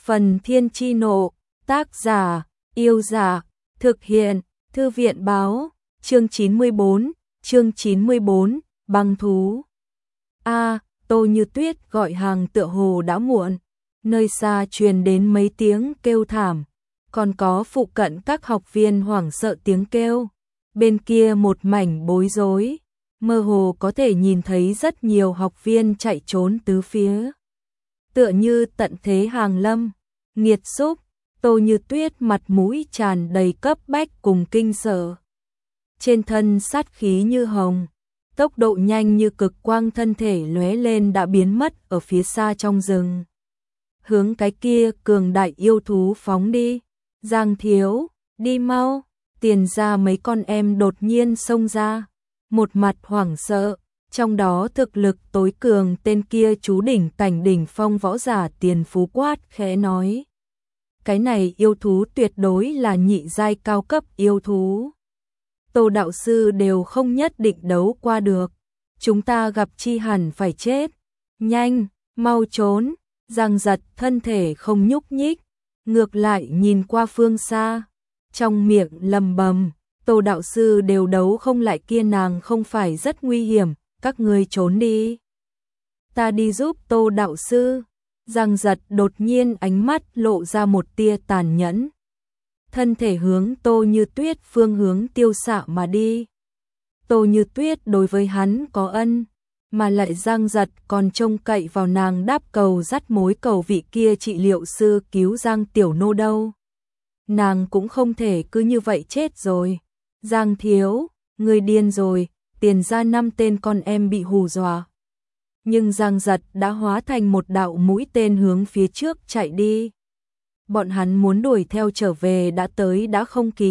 Phần Thiên Chi Nộ, tác giả, Yêu Giả, thực hiện, Thư viện báo, chương 94, băng thú. Tô Như Tuyết gọi hàng tựa hồ đã muộn, nơi xa truyền đến mấy tiếng kêu thảm, còn có phụ cận các học viên hoảng sợ tiếng kêu, bên kia một mảnh bối rối, mơ hồ có thể nhìn thấy rất nhiều học viên chạy trốn tứ phía. Tựa như tận thế hàng lâm, nghiệt xúc, Tô Như Tuyết mặt mũi tràn đầy cấp bách cùng kinh sợ. Trên thân sát khí như hồng, tốc độ nhanh như cực quang, thân thể lóe lên đã biến mất ở phía xa trong rừng. Hướng cái kia cường đại yêu thú phóng đi. Giang Thiếu, đi mau. Tiền ra mấy con em đột nhiên xông ra, một mặt hoảng sợ, trong đó thực lực tối cường tên kia chú đỉnh cảnh đỉnh phong võ giả Tiền Phú quát khẽ nói. Cái này yêu thú tuyệt đối là nhị giai cao cấp yêu thú. Tô đạo sư đều không nhất định đấu qua được, chúng ta gặp chi hẳn phải chết. Nhanh, mau trốn. Giang Giật thân thể không nhúc nhích, ngược lại nhìn qua phương xa, trong miệng lầm bầm, Tô đạo sư đều đấu không lại kia, nàng không phải rất nguy hiểm, các ngươi trốn đi. Ta đi giúp Tô đạo sư. Giang Giật đột nhiên ánh mắt lộ ra một tia tàn nhẫn. Thân thể hướng Tô Như Tuyết phương hướng tiêu xạ mà đi. Tô Như Tuyết đối với hắn có ân, mà lại Giang Giật còn trông cậy vào nàng đáp cầu dắt mối cầu vị kia trị liệu sư cứu Giang Tiểu Nô đâu. Nàng cũng không thể cứ như vậy chết rồi. Giang Thiếu, người điên rồi, Tiền ra 5 tên con em bị hù dọa. Nhưng Giang Giật đã hóa thành một đạo mũi tên hướng phía trước chạy đi. Bọn hắn muốn đuổi theo trở về đã tới đã không kịp.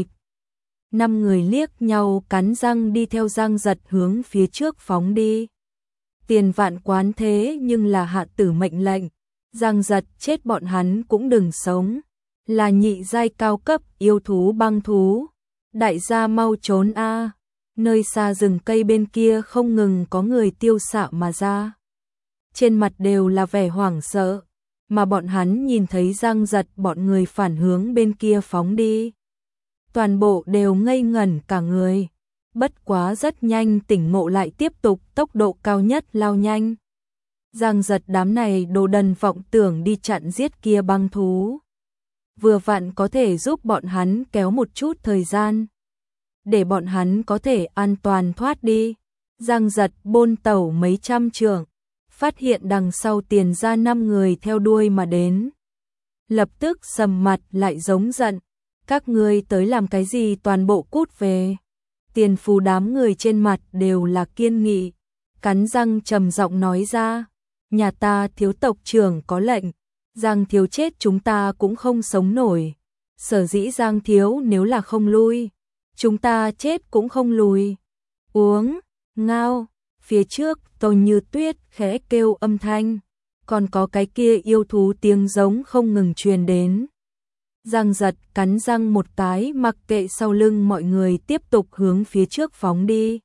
5 người liếc nhau cắn răng đi theo Giang Giật hướng phía trước phóng đi. Tiền vạn quán thế nhưng là hạ tử mệnh lệnh, Giang Giật chết bọn hắn cũng đừng sống. Là nhị giai cao cấp yêu thú băng thú. Đại gia mau trốn a. Nơi xa rừng cây bên kia không ngừng có người tiêu xạ mà ra. Trên mặt đều là vẻ hoảng sợ, mà bọn hắn nhìn thấy Giang Giật bọn người phản hướng bên kia phóng đi. Toàn bộ đều ngây ngẩn cả người, bất quá rất nhanh tỉnh ngộ lại, tiếp tục tốc độ cao nhất lao nhanh. Giang Giật đám này đồ đần vọng tưởng đi chặn giết kia băng thú. Vừa vặn có thể giúp bọn hắn kéo một chút thời gian, để bọn hắn có thể an toàn thoát đi. Giang Giật bôn tẩu mấy trăm trượng, phát hiện đằng sau Tiền ra 5 người theo đuôi mà đến. Lập tức sầm mặt lại giống giận, các ngươi tới làm cái gì, toàn bộ cút về. Tiền Phú đám người trên mặt đều là kiên nghị, cắn răng trầm giọng nói ra, nhà ta thiếu tộc trưởng có lệnh, Giang Thiếu chết chúng ta cũng không sống nổi. Sở dĩ Giang Thiếu nếu là không lui, chúng ta chết cũng không lùi. Uống, ngao. Phía trước Tô Như Tuyết khẽ kêu âm thanh, còn có cái kia yêu thú tiếng giống không ngừng truyền đến. Giang Giật cắn răng một cái, mặc kệ sau lưng mọi người, tiếp tục hướng phía trước phóng đi.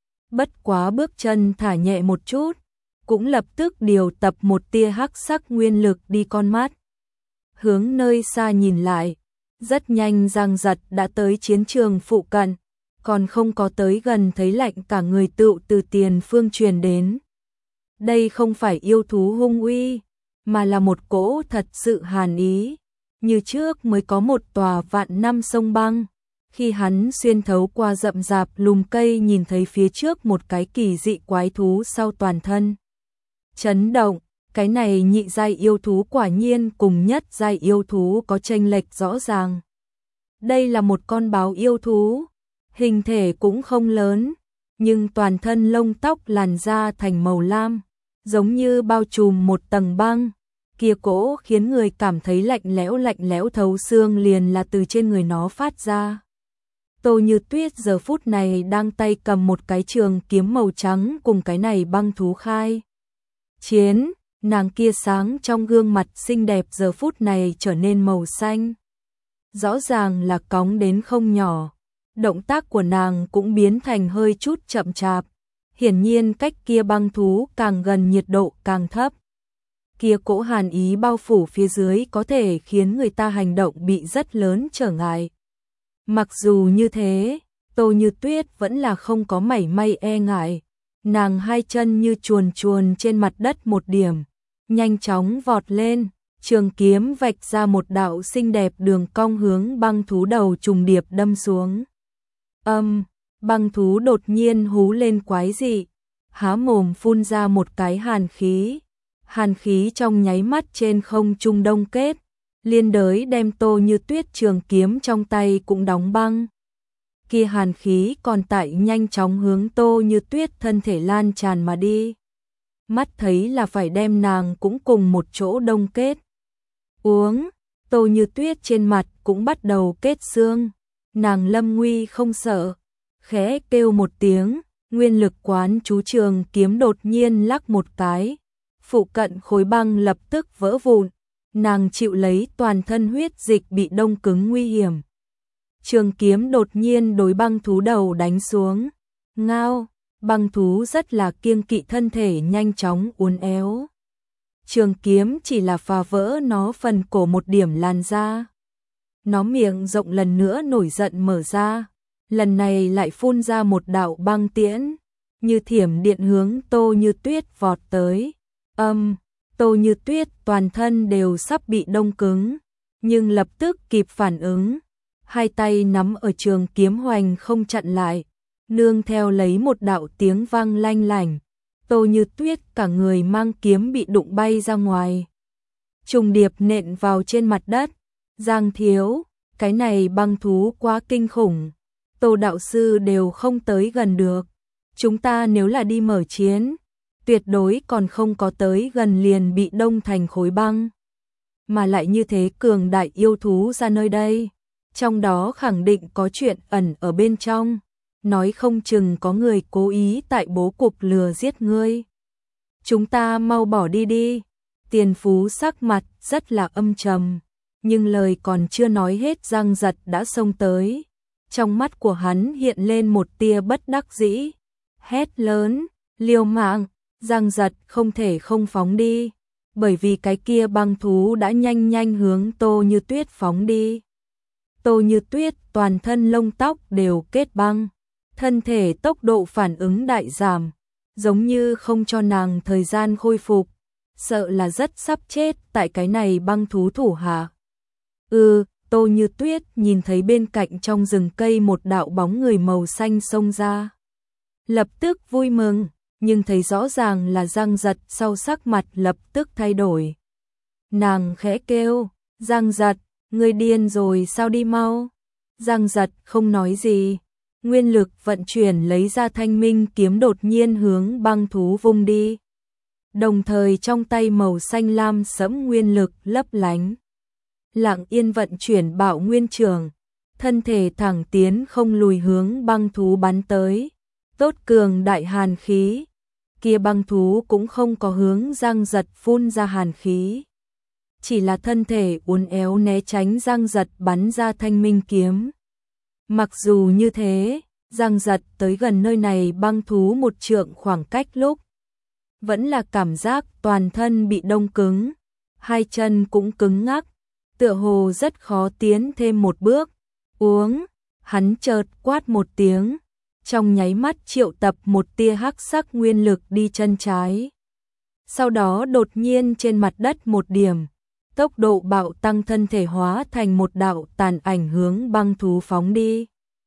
Bất quá bước chân thả nhẹ một chút, cũng lập tức điều tập một tia hắc sắc nguyên lực đi con mắt. Hướng nơi xa nhìn lại, rất nhanh Giang Giật đã tới chiến trường phụ cận, còn không có tới gần thấy lạnh cả người tựu từ tiền phương truyền đến. Đây không phải yêu thú hung uy, mà là một cỗ thật sự hàn ý. Như trước mới có một tòa vạn năm sông băng, khi hắn xuyên thấu qua rậm rạp lùm cây nhìn thấy phía trước một cái kỳ dị quái thú sau toàn thân chấn động. Cái này nhị giai yêu thú quả nhiên cùng nhất giai yêu thú có chênh lệch rõ ràng. Đây là một con báo yêu thú, hình thể cũng không lớn, nhưng toàn thân lông tóc làn da thành màu lam, giống như bao trùm một tầng băng. Kia cỗ khiến người cảm thấy lạnh lẽo thấu xương liền là từ trên người nó phát ra. Tô Như Tuyết giờ phút này đang tay cầm một cái trường kiếm màu trắng cùng cái này băng thú khai chiến, nàng kia sáng trong gương mặt xinh đẹp giờ phút này trở nên màu xanh. Rõ ràng là cóng đến không nhỏ, động tác của nàng cũng biến thành hơi chút chậm chạp, hiển nhiên cách kia băng thú càng gần nhiệt độ càng thấp. Kia cỗ hàn ý bao phủ phía dưới có thể khiến người ta hành động bị rất lớn trở ngại. Mặc dù như thế, Tô Như Tuyết vẫn là không có mảy may e ngại. Nàng hai chân như chuồn chuồn trên mặt đất một điểm, nhanh chóng vọt lên, trường kiếm vạch ra một đạo xinh đẹp đường cong hướng băng thú đầu trùng điệp đâm xuống. Băng thú đột nhiên hú lên quái dị, há mồm phun ra một cái hàn khí trong nháy mắt trên không trung đông kết, liên đới đem Tô Như Tuyết trường kiếm trong tay cũng đóng băng. Kia hàn khí còn tại nhanh chóng hướng Tô Như Tuyết thân thể lan tràn mà đi. Mắt thấy là phải đem nàng cũng cùng một chỗ đông kết. Uống, Tô Như Tuyết trên mặt cũng bắt đầu kết xương. Nàng lâm nguy không sợ, khẽ kêu một tiếng, nguyên lực quán chú trường kiếm đột nhiên lắc một cái. Phụ cận khối băng lập tức vỡ vụn, nàng chịu lấy toàn thân huyết dịch bị đông cứng nguy hiểm. Trường kiếm đột nhiên đối băng thú đầu đánh xuống. Ngao, băng thú rất là kiêng kỵ thân thể nhanh chóng uốn éo. Trường kiếm chỉ là phá vỡ nó phần cổ một điểm làn da. Nó miệng rộng lần nữa nổi giận mở ra, lần này lại phun ra một đạo băng tiễn, như thiểm điện hướng Tô Như Tuyết vọt tới. Tô Như Tuyết toàn thân đều sắp bị đông cứng, nhưng lập tức kịp phản ứng. Hai tay nắm ở trường kiếm hoành không chặn lại, nương theo lấy một đạo tiếng vang lanh lảnh. Tô Như Tuyết cả người mang kiếm bị đụng bay ra ngoài, trùng điệp nện vào trên mặt đất. Giang thiếu, cái này băng thú quá kinh khủng, Tô đạo sư đều không tới gần được. Chúng ta nếu là đi mở chiến, tuyệt đối còn không có tới gần liền bị đông thành khối băng. Mà lại như thế cường đại yêu thú ra nơi đây, trong đó khẳng định có chuyện ẩn ở bên trong, nói không chừng có người cố ý tại bố cục lừa giết ngươi. Chúng ta mau bỏ đi đi. Tiền Phú sắc mặt rất là âm trầm, nhưng lời còn chưa nói hết Giang Giật đã xông tới. Trong mắt của hắn hiện lên một tia bất đắc dĩ, hét lớn, liều mạng. Giang Giật không thể không phóng đi, bởi vì cái kia băng thú đã nhanh hướng Tô Như Tuyết phóng đi. Tô Như Tuyết toàn thân lông tóc đều kết băng, thân thể tốc độ phản ứng đại giảm, giống như không cho nàng thời gian khôi phục, sợ là rất sắp chết tại cái này băng thú thủ hạ. Tô Như Tuyết nhìn thấy bên cạnh trong rừng cây một đạo bóng người màu xanh xông ra, lập tức vui mừng, nhưng thấy rõ ràng là Giang Giật sau sắc mặt lập tức thay đổi. Nàng khẽ kêu, Giang Giật, ngươi điên rồi sao, đi mau. Giang Giật không nói gì, nguyên lực vận chuyển lấy ra thanh minh kiếm đột nhiên hướng băng thú vung đi. Đồng thời trong tay màu xanh lam sẫm nguyên lực lấp lánh. Lặng yên vận chuyển bạo nguyên trường, thân thể thẳng tiến không lùi hướng băng thú bắn tới. Tốt cường đại hàn khí, kia băng thú cũng không có hướng Giang Giật phun ra hàn khí, chỉ là thân thể uốn éo né tránh Giang Giật bắn ra thanh minh kiếm. Mặc dù như thế, Giang Giật tới gần nơi này băng thú một trượng khoảng cách lúc, vẫn là cảm giác toàn thân bị đông cứng, hai chân cũng cứng ngắc, tựa hồ rất khó tiến thêm một bước. Uống, hắn chợt quát một tiếng, trong nháy mắt triệu tập một tia hắc sắc nguyên lực đi chân trái. Sau đó đột nhiên trên mặt đất một điểm, tốc độ bạo tăng, thân thể hóa thành một đạo tàn ảnh hướng băng thú phóng đi.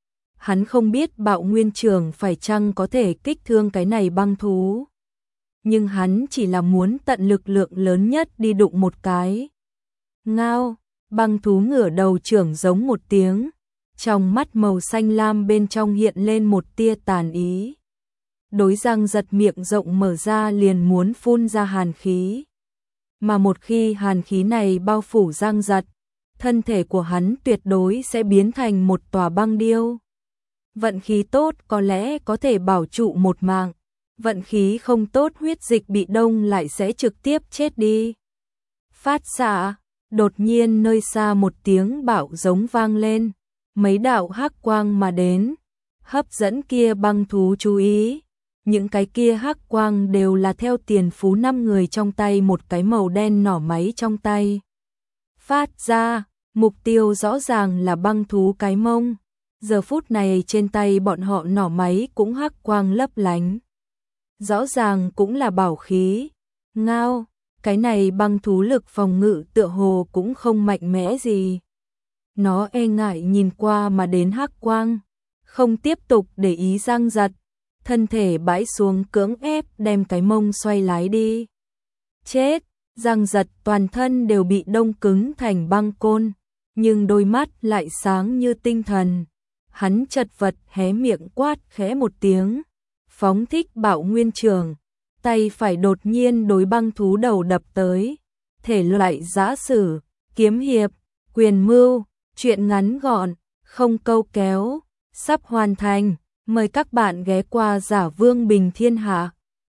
Hắn không biết bạo nguyên trường phải chăng có thể kích thương cái này băng thú, nhưng hắn chỉ là muốn tận lực lượng lớn nhất đi đụng một cái. Ngao, băng thú ngửa đầu trưởng giống một tiếng, trong mắt màu xanh lam bên trong hiện lên một tia tàn ý. Đối Giang Giật miệng rộng mở ra liền muốn phun ra hàn khí. Mà một khi hàn khí này bao phủ Giang Giật, thân thể của hắn tuyệt đối sẽ biến thành một tòa băng điêu. Vận khí tốt có lẽ có thể bảo trụ một mạng, vận khí không tốt huyết dịch bị đông lại sẽ trực tiếp chết đi. Phát xạ, đột nhiên nơi xa một tiếng bạo giống vang lên, mấy đạo hắc quang mà đến, hấp dẫn kia băng thú chú ý. những cái kia hắc quang đều là theo tiền phú 5 người trong tay một cái màu đen nỏ máy trong tay. Phát ra, mục tiêu rõ ràng là băng thú cái mông. Giờ phút này trên tay bọn họ nỏ máy cũng hắc quang lấp lánh. Rõ ràng cũng là bảo khí. Ngao, cái này băng thú lực phòng ngự tựa hồ cũng không mạnh mẽ gì. Nó e ngại nhìn qua mà đến hắc quang, không tiếp tục để ý Giang Giật, thân thể bãi xuống cưỡng ép đem cái mông xoay lái đi. Chết, Giang Giật toàn thân đều bị đông cứng thành băng côn, nhưng đôi mắt lại sáng như tinh thần. Hắn chật vật hé miệng quát khẽ một tiếng, phóng thích Bạo Nguyên Trường, tay phải đột nhiên đối băng thú đầu đập tới. Thể loại giã sử, kiếm hiệp, quyền mưu, truyện ngắn gọn, không câu kéo, sắp hoàn thành. Mời các bạn ghé qua Giả Vương Bình Thiên Hạ.